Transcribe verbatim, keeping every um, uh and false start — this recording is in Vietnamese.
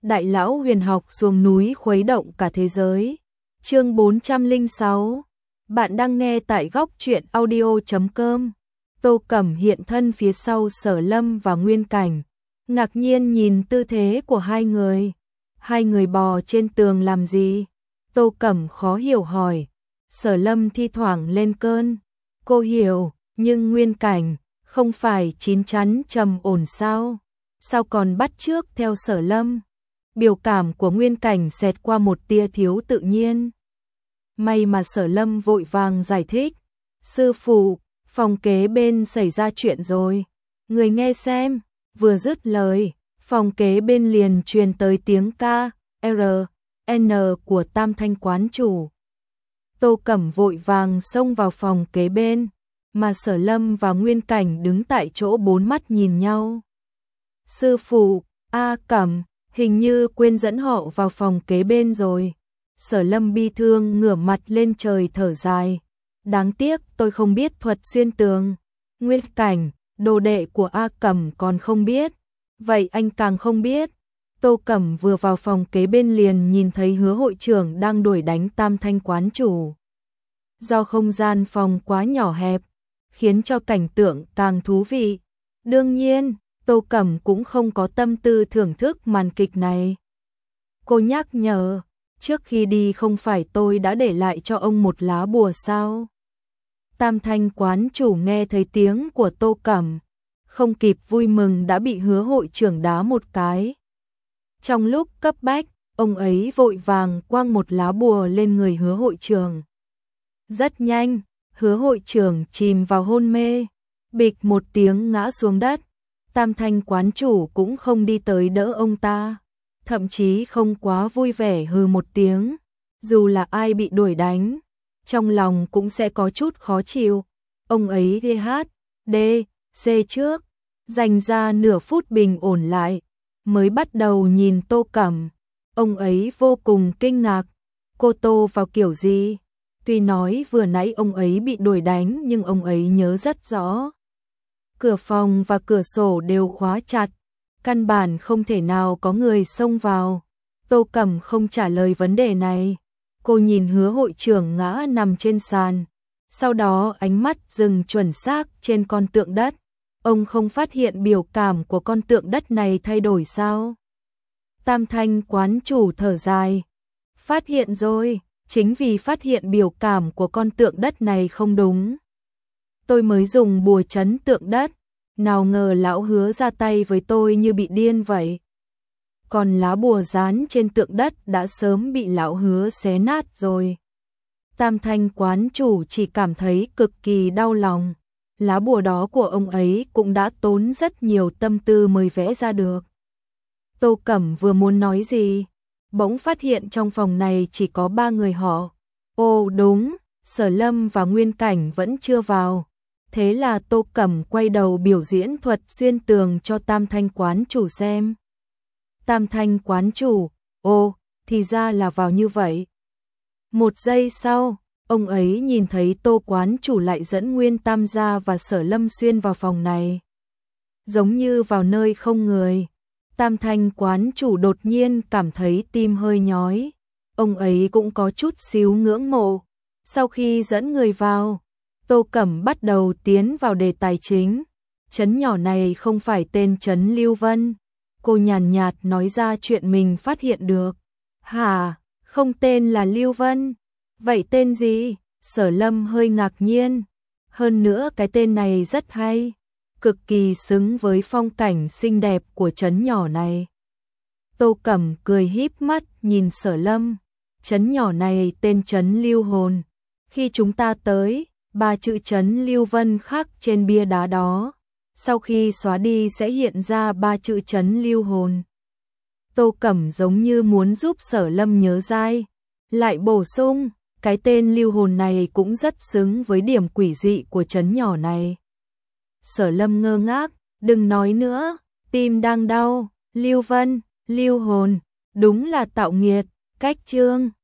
Đại lão huyền học xuống núi khuấy động cả thế giới. Chương bốn trăm lẻ sáu. Bạn đang nghe tại góc truyện audio chấm com. Tô Cẩm hiện thân phía sau Sở Lâm và Nguyên Cảnh, ngạc nhiên nhìn tư thế của hai người. Hai người bò trên tường làm gì? Tô Cẩm khó hiểu hỏi. Sở Lâm thi thoảng lên cơn. Cô hiểu, nhưng Nguyên Cảnh, không phải chín chắn trầm ổn sao? Sao còn bắt chước theo Sở Lâm? Biểu cảm của Nguyên Cảnh xẹt qua một tia thiếu tự nhiên. May mà Sở Lâm vội vàng giải thích. Sư phụ, phòng kế bên xảy ra chuyện rồi. Người nghe xem. Vừa dứt lời, phòng kế bên liền truyền tới tiếng ca, R, N của Tam Thanh quán chủ. Tô Cẩm vội vàng xông vào phòng kế bên, mà Sở Lâm và Nguyên Cảnh đứng tại chỗ bốn mắt nhìn nhau. Sư phụ, A Cẩm, hình như quên dẫn họ vào phòng kế bên rồi. Sở Lâm bi thương ngửa mặt lên trời thở dài. Đáng tiếc tôi không biết thuật xuyên tường. Nguyên Cảnh, đồ đệ của A Cẩm còn không biết. Vậy anh càng không biết. Tô Cẩm vừa vào phòng kế bên liền nhìn thấy Hứa hội trưởng đang đuổi đánh Tam Thanh quán chủ. Do không gian phòng quá nhỏ hẹp, khiến cho cảnh tượng càng thú vị. Đương nhiên, Tô Cẩm cũng không có tâm tư thưởng thức màn kịch này. Cô nhắc nhở, trước khi đi không phải tôi đã để lại cho ông một lá bùa sao? Tam Thanh quán chủ nghe thấy tiếng của Tô Cẩm, không kịp vui mừng đã bị Hứa hội trưởng đá một cái. Trong lúc cấp bách, ông ấy vội vàng quăng một lá bùa lên người Hứa hội trưởng. Rất nhanh, Hứa hội trưởng chìm vào hôn mê, bịch một tiếng ngã xuống đất. Tam Thanh quán chủ cũng không đi tới đỡ ông ta, thậm chí không quá vui vẻ hừ một tiếng. Dù là ai bị đuổi đánh, trong lòng cũng sẽ có chút khó chịu. Ông ấy đi hát, D, C trước, dành ra nửa phút bình ổn lại, mới bắt đầu nhìn Tô Cẩm. Ông ấy vô cùng kinh ngạc, cô Tô vào kiểu gì? Tuy nói vừa nãy ông ấy bị đuổi đánh nhưng ông ấy nhớ rất rõ. Cửa phòng và cửa sổ đều khóa chặt, căn bản không thể nào có người xông vào. Tô Cẩm không trả lời vấn đề này. Cô nhìn Hứa hội trưởng ngã nằm trên sàn, sau đó ánh mắt dừng chuẩn xác trên con tượng đất. Ông không phát hiện biểu cảm của con tượng đất này thay đổi sao? Tam Thanh quán chủ thở dài. Phát hiện rồi, chính vì phát hiện biểu cảm của con tượng đất này không đúng, tôi mới dùng bùa trấn tượng đất. Nào ngờ lão Hứa ra tay với tôi như bị điên vậy. Còn lá bùa dán trên tượng đất đã sớm bị lão Hứa xé nát rồi. Tam Thanh quán chủ chỉ cảm thấy cực kỳ đau lòng. Lá bùa đó của ông ấy cũng đã tốn rất nhiều tâm tư mới vẽ ra được. Tô Cẩm vừa muốn nói gì, bỗng phát hiện trong phòng này chỉ có ba người họ. Ồ đúng, Sở Lâm và Nguyên Cảnh vẫn chưa vào. Thế là Tô Cẩm quay đầu biểu diễn thuật xuyên tường cho Tam Thanh quán chủ xem. Tam Thanh quán chủ, ồ, thì ra là vào như vậy. Một giây sau, ông ấy nhìn thấy Tô quán chủ lại dẫn Nguyên Tam gia và Sở Lâm xuyên vào phòng này. Giống như vào nơi không người. Tam Thanh quán chủ đột nhiên cảm thấy tim hơi nhói. Ông ấy cũng có chút xíu ngưỡng mộ. Sau khi dẫn người vào, Tô Cẩm bắt đầu tiến vào đề tài chính. Trấn nhỏ này không phải tên trấn Lưu Vân. Cô nhàn nhạt nói ra chuyện mình phát hiện được. Hả, không tên là Lưu Vân. Vậy tên gì? Sở Lâm hơi ngạc nhiên. Hơn nữa cái tên này rất hay, cực kỳ xứng với phong cảnh xinh đẹp của trấn nhỏ này. Tô Cẩm cười híp mắt nhìn Sở Lâm. Trấn nhỏ này tên trấn Lưu Hồn. Khi chúng ta tới, ba chữ trấn Lưu Vân khắc trên bia đá đó, sau khi xóa đi sẽ hiện ra ba chữ trấn Lưu Hồn. Tô Cẩm giống như muốn giúp Sở Lâm nhớ dai, lại bổ sung, cái tên Lưu Hồn này cũng rất xứng với điểm quỷ dị của trấn nhỏ này. Sở Lâm ngơ ngác, đừng nói nữa, tim đang đau. Lưu Vân, Lưu Hồn, đúng là tạo nghiệt. Cách chương